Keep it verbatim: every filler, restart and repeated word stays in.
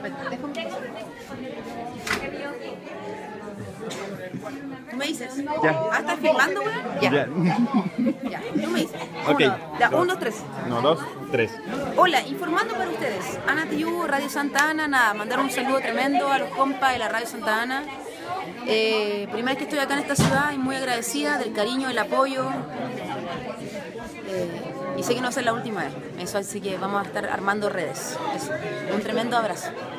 Perfecto. ¿Tú me dices? Ya. Ah, ¿estás filmando, güey? Ya. Ya. Ya. Tú me dices. Ok. Uno, ya, Dos. uno, dos, tres. No, dos, tres. Hola, informando para ustedes. Ana Tiyu, Radio Santa Ana, nada, mandar un saludo tremendo a los compas de la Radio Santa Ana. Eh, primera vez que estoy acá en esta ciudad y muy agradecida del cariño, del apoyo. Eh, y sé que no va a ser la última vez. Eso, así que vamos a estar armando redes. Eso. Un tremendo abrazo.